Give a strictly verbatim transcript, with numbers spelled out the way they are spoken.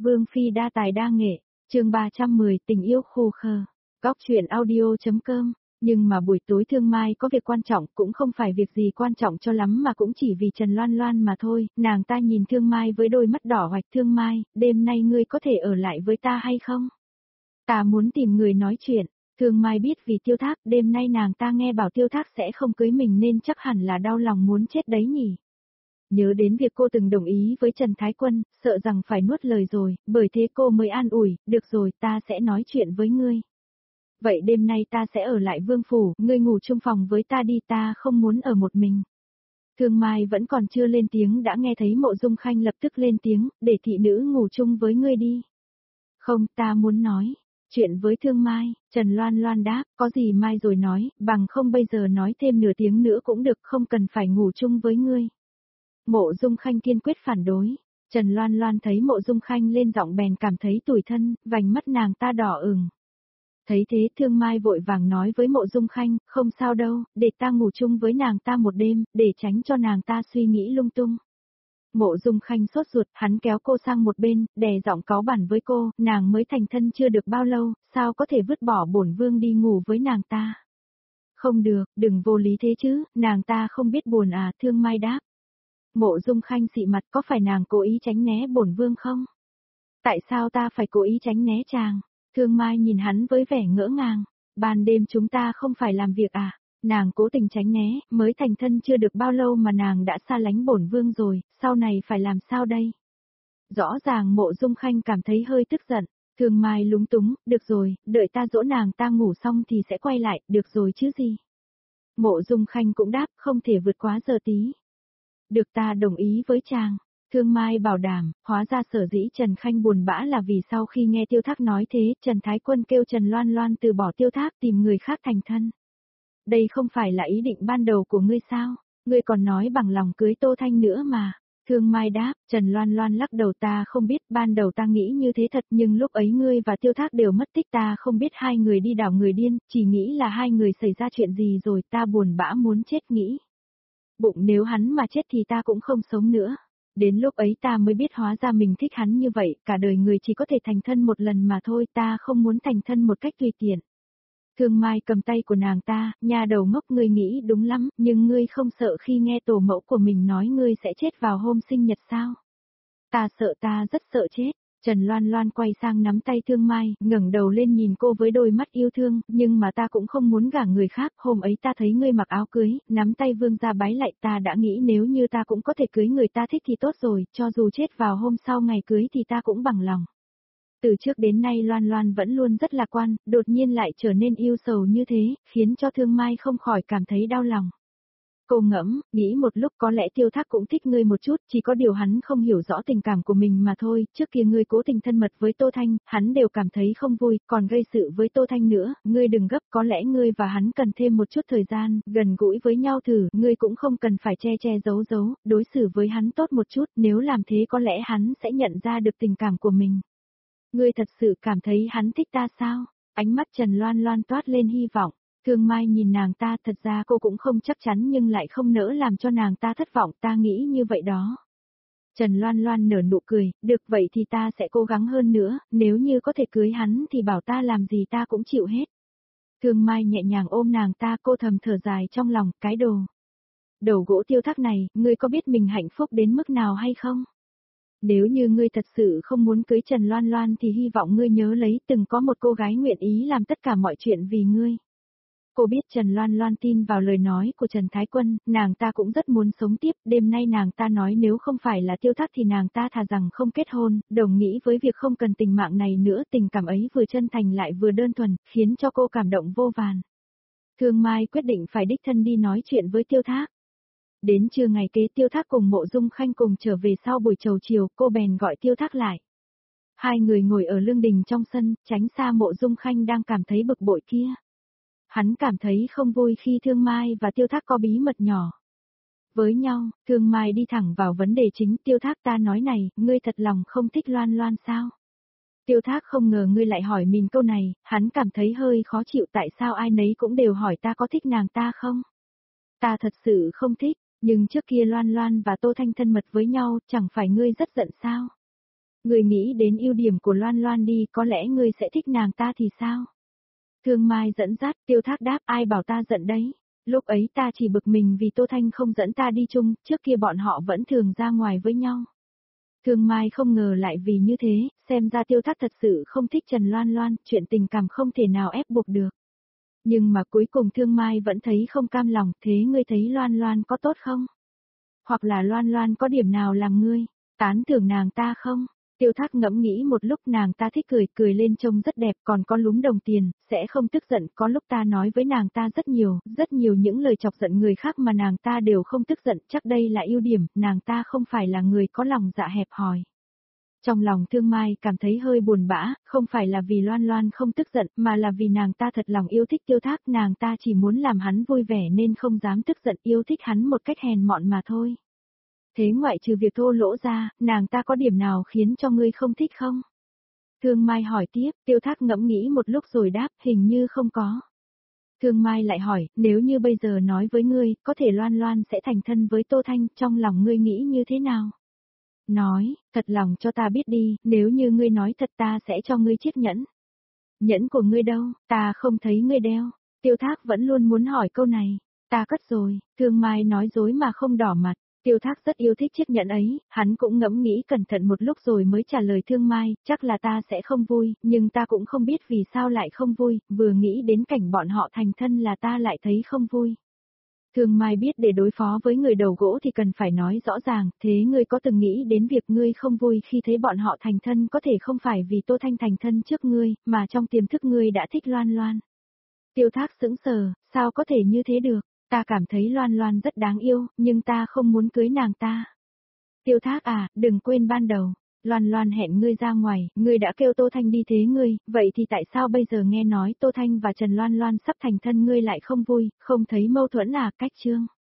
Vương Phi đa tài đa nghệ, chương ba trăm mười tình yêu khô khờ, góc chuyện audio.com. Nhưng mà buổi tối Thương Mai có việc quan trọng, cũng không phải việc gì quan trọng cho lắm mà cũng chỉ vì Trần Loan Loan mà thôi. Nàng ta nhìn Thương Mai với đôi mắt đỏ hoạch. Thương Mai, đêm nay ngươi có thể ở lại với ta hay không? Ta muốn tìm người nói chuyện. Thương Mai biết vì Tiêu Thác, đêm nay nàng ta nghe bảo Tiêu Thác sẽ không cưới mình nên chắc hẳn là đau lòng muốn chết đấy nhỉ. Nhớ đến việc cô từng đồng ý với Trần Thái Quân, sợ rằng phải nuốt lời rồi, bởi thế cô mới an ủi, được rồi ta sẽ nói chuyện với ngươi. Vậy đêm nay ta sẽ ở lại Vương Phủ, ngươi ngủ chung phòng với ta đi, ta không muốn ở một mình. Thương Mai vẫn còn chưa lên tiếng đã nghe thấy Mộ Dung Khanh lập tức lên tiếng, để thị nữ ngủ chung với ngươi đi. Không, ta muốn nói chuyện với Thương Mai. Trần Loan Loan đáp, có gì mai rồi nói, bằng không bây giờ nói thêm nửa tiếng nữa cũng được, không cần phải ngủ chung với ngươi. Mộ Dung Khanh kiên quyết phản đối. Trần Loan Loan thấy Mộ Dung Khanh lên giọng bèn cảm thấy tủi thân, vành mắt nàng ta đỏ ửng. Thấy thế Thương Mai vội vàng nói với Mộ Dung Khanh, không sao đâu, để ta ngủ chung với nàng ta một đêm, để tránh cho nàng ta suy nghĩ lung tung. Mộ Dung Khanh sốt ruột, hắn kéo cô sang một bên, đè giọng cáu bẳn với cô, nàng mới thành thân chưa được bao lâu, sao có thể vứt bỏ bổn vương đi ngủ với nàng ta. Không được, đừng vô lý thế chứ, nàng ta không biết buồn à, Thương Mai đáp. Mộ Dung Khanh xị mặt, có phải nàng cố ý tránh né bổn vương không? Tại sao ta phải cố ý tránh né chàng? Thương Mai nhìn hắn với vẻ ngỡ ngàng, ban đêm chúng ta không phải làm việc à? Nàng cố tình tránh né, mới thành thân chưa được bao lâu mà nàng đã xa lánh bổn vương rồi, sau này phải làm sao đây? Rõ ràng Mộ Dung Khanh cảm thấy hơi tức giận, Thương Mai lúng túng, được rồi, đợi ta dỗ nàng ta ngủ xong thì sẽ quay lại, được rồi chứ gì? Mộ Dung Khanh cũng đáp, không thể vượt quá giờ tí. Được, ta đồng ý với chàng. Thương Mai bảo đảm, hóa ra sở dĩ Trần Khanh buồn bã là vì sau khi nghe Tiêu Thác nói thế, Trần Thái Quân kêu Trần Loan Loan từ bỏ Tiêu Thác tìm người khác thành thân. Đây không phải là ý định ban đầu của ngươi sao? Ngươi còn nói bằng lòng cưới Tô Thanh nữa mà. Thương Mai đáp, Trần Loan Loan lắc đầu, ta không biết, ban đầu ta nghĩ như thế thật, nhưng lúc ấy ngươi và Tiêu Thác đều mất tích, ta không biết hai người đi đảo người điên, chỉ nghĩ là hai người xảy ra chuyện gì rồi, ta buồn bã muốn chết nghĩ. Bụng nếu hắn mà chết thì ta cũng không sống nữa. Đến lúc ấy ta mới biết hóa ra mình thích hắn như vậy, cả đời người chỉ có thể thành thân một lần mà thôi, ta không muốn thành thân một cách tùy tiện. Thương Mai cầm tay của nàng ta, nhà đầu ngốc, ngươi nghĩ đúng lắm, nhưng ngươi không sợ khi nghe tổ mẫu của mình nói ngươi sẽ chết vào hôm sinh nhật sao? Ta sợ, ta rất sợ chết. Trần Loan Loan quay sang nắm tay Thương Mai, ngẩng đầu lên nhìn cô với đôi mắt yêu thương, nhưng mà ta cũng không muốn gả người khác, hôm ấy ta thấy ngươi mặc áo cưới, nắm tay vương gia bái lại, ta đã nghĩ nếu như ta cũng có thể cưới người ta thích thì tốt rồi, cho dù chết vào hôm sau ngày cưới thì ta cũng bằng lòng. Từ trước đến nay Loan Loan vẫn luôn rất lạc quan, đột nhiên lại trở nên yêu sầu như thế, khiến cho Thương Mai không khỏi cảm thấy đau lòng. Cô ngẫm, nghĩ một lúc có lẽ Tiêu Thác cũng thích ngươi một chút, chỉ có điều hắn không hiểu rõ tình cảm của mình mà thôi, trước kia ngươi cố tình thân mật với Tô Thanh, hắn đều cảm thấy không vui, còn gây sự với Tô Thanh nữa, ngươi đừng gấp, có lẽ ngươi và hắn cần thêm một chút thời gian, gần gũi với nhau thử, ngươi cũng không cần phải che che giấu giấu, đối xử với hắn tốt một chút, nếu làm thế có lẽ hắn sẽ nhận ra được tình cảm của mình. Ngươi thật sự cảm thấy hắn thích ta sao? Ánh mắt Trần Loan Loan toát lên hy vọng. Thương Mai nhìn nàng ta, thật ra cô cũng không chắc chắn nhưng lại không nỡ làm cho nàng ta thất vọng, ta nghĩ như vậy đó. Trần Loan Loan nở nụ cười, được vậy thì ta sẽ cố gắng hơn nữa, nếu như có thể cưới hắn thì bảo ta làm gì ta cũng chịu hết. Thương Mai nhẹ nhàng ôm nàng ta, cô thầm thở dài trong lòng, cái đồ. Đầu gỗ Tiêu Thác này, ngươi có biết mình hạnh phúc đến mức nào hay không? Nếu như ngươi thật sự không muốn cưới Trần Loan Loan thì hy vọng ngươi nhớ lấy từng có một cô gái nguyện ý làm tất cả mọi chuyện vì ngươi. Cô biết Trần Loan Loan tin vào lời nói của Trần Thái Quân, nàng ta cũng rất muốn sống tiếp, đêm nay nàng ta nói nếu không phải là Tiêu Thác thì nàng ta thà rằng không kết hôn, đồng nghĩ với việc không cần tình mạng này nữa, tình cảm ấy vừa chân thành lại vừa đơn thuần, khiến cho cô cảm động vô vàn. Thương Mai quyết định phải đích thân đi nói chuyện với Tiêu Thác. Đến trưa ngày kế Tiêu Thác cùng Mộ Dung Khanh cùng trở về sau buổi chầu chiều, cô bèn gọi Tiêu Thác lại. Hai người ngồi ở lương đình trong sân, tránh xa Mộ Dung Khanh đang cảm thấy bực bội kia. Hắn cảm thấy không vui khi Thương Mai và Tiêu Thác có bí mật nhỏ với nhau. Thương Mai đi thẳng vào vấn đề chính, Tiêu Thác, ta nói này, ngươi thật lòng không thích Loan Loan sao? Tiêu Thác không ngờ ngươi lại hỏi mình câu này, hắn cảm thấy hơi khó chịu, tại sao ai nấy cũng đều hỏi ta có thích nàng ta không? Ta thật sự không thích, nhưng trước kia Loan Loan và Tô Thanh thân mật với nhau, chẳng phải ngươi rất giận sao? Ngươi nghĩ đến ưu điểm của Loan Loan đi, có lẽ ngươi sẽ thích nàng ta thì sao? Thương Mai dẫn dắt, Tiêu Thác đáp, ai bảo ta giận đấy. Lúc ấy ta chỉ bực mình vì Tô Thanh không dẫn ta đi chung, trước kia bọn họ vẫn thường ra ngoài với nhau. Thương Mai không ngờ lại vì như thế, xem ra Tiêu Thác thật sự không thích Trần Loan Loan, chuyện tình cảm không thể nào ép buộc được. Nhưng mà cuối cùng Thương Mai vẫn thấy không cam lòng, thế ngươi thấy Loan Loan có tốt không? Hoặc là Loan Loan có điểm nào làm ngươi tán thưởng nàng ta không? Tiêu Thác ngẫm nghĩ một lúc, nàng ta thích cười, cười lên trông rất đẹp, còn có lúm đồng tiền, sẽ không tức giận, có lúc ta nói với nàng ta rất nhiều, rất nhiều những lời chọc giận người khác mà nàng ta đều không tức giận, chắc đây là ưu điểm, nàng ta không phải là người có lòng dạ hẹp hòi. Trong lòng Thương Mai cảm thấy hơi buồn bã, không phải là vì Loan Loan không tức giận, mà là vì nàng ta thật lòng yêu thích Tiêu Thác, nàng ta chỉ muốn làm hắn vui vẻ nên không dám tức giận, yêu thích hắn một cách hèn mọn mà thôi. Thế ngoại trừ việc thô lỗ ra, nàng ta có điểm nào khiến cho ngươi không thích không? Thương Mai hỏi tiếp, Tiêu Thác ngẫm nghĩ một lúc rồi đáp, hình như không có. Thương Mai lại hỏi, nếu như bây giờ nói với ngươi, có thể Loan Loan sẽ thành thân với Tô Thanh, trong lòng ngươi nghĩ như thế nào? Nói, thật lòng cho ta biết đi, nếu như ngươi nói thật ta sẽ cho ngươi chiếc nhẫn. Nhẫn của ngươi đâu, ta không thấy ngươi đeo. Tiêu Thác vẫn luôn muốn hỏi câu này, ta cất rồi, Thương Mai nói dối mà không đỏ mặt. Tiêu Thác rất yêu thích chiếc nhẫn ấy, hắn cũng ngẫm nghĩ cẩn thận một lúc rồi mới trả lời Thương Mai, chắc là ta sẽ không vui, nhưng ta cũng không biết vì sao lại không vui, vừa nghĩ đến cảnh bọn họ thành thân là ta lại thấy không vui. Thương Mai biết để đối phó với người đầu gỗ thì cần phải nói rõ ràng, thế ngươi có từng nghĩ đến việc ngươi không vui khi thấy bọn họ thành thân có thể không phải vì Tô Thanh thành thân trước ngươi, mà trong tiềm thức ngươi đã thích Loan Loan. Tiêu Thác sững sờ, sao có thể như thế được? Ta cảm thấy Loan Loan rất đáng yêu, nhưng ta không muốn cưới nàng ta. Tiêu Thác à, đừng quên ban đầu. Loan Loan hẹn ngươi ra ngoài, ngươi đã kêu Tô Thanh đi thế ngươi, vậy thì tại sao bây giờ nghe nói Tô Thanh và Trần Loan Loan sắp thành thân ngươi lại không vui, không thấy mâu thuẫn à, cách chương.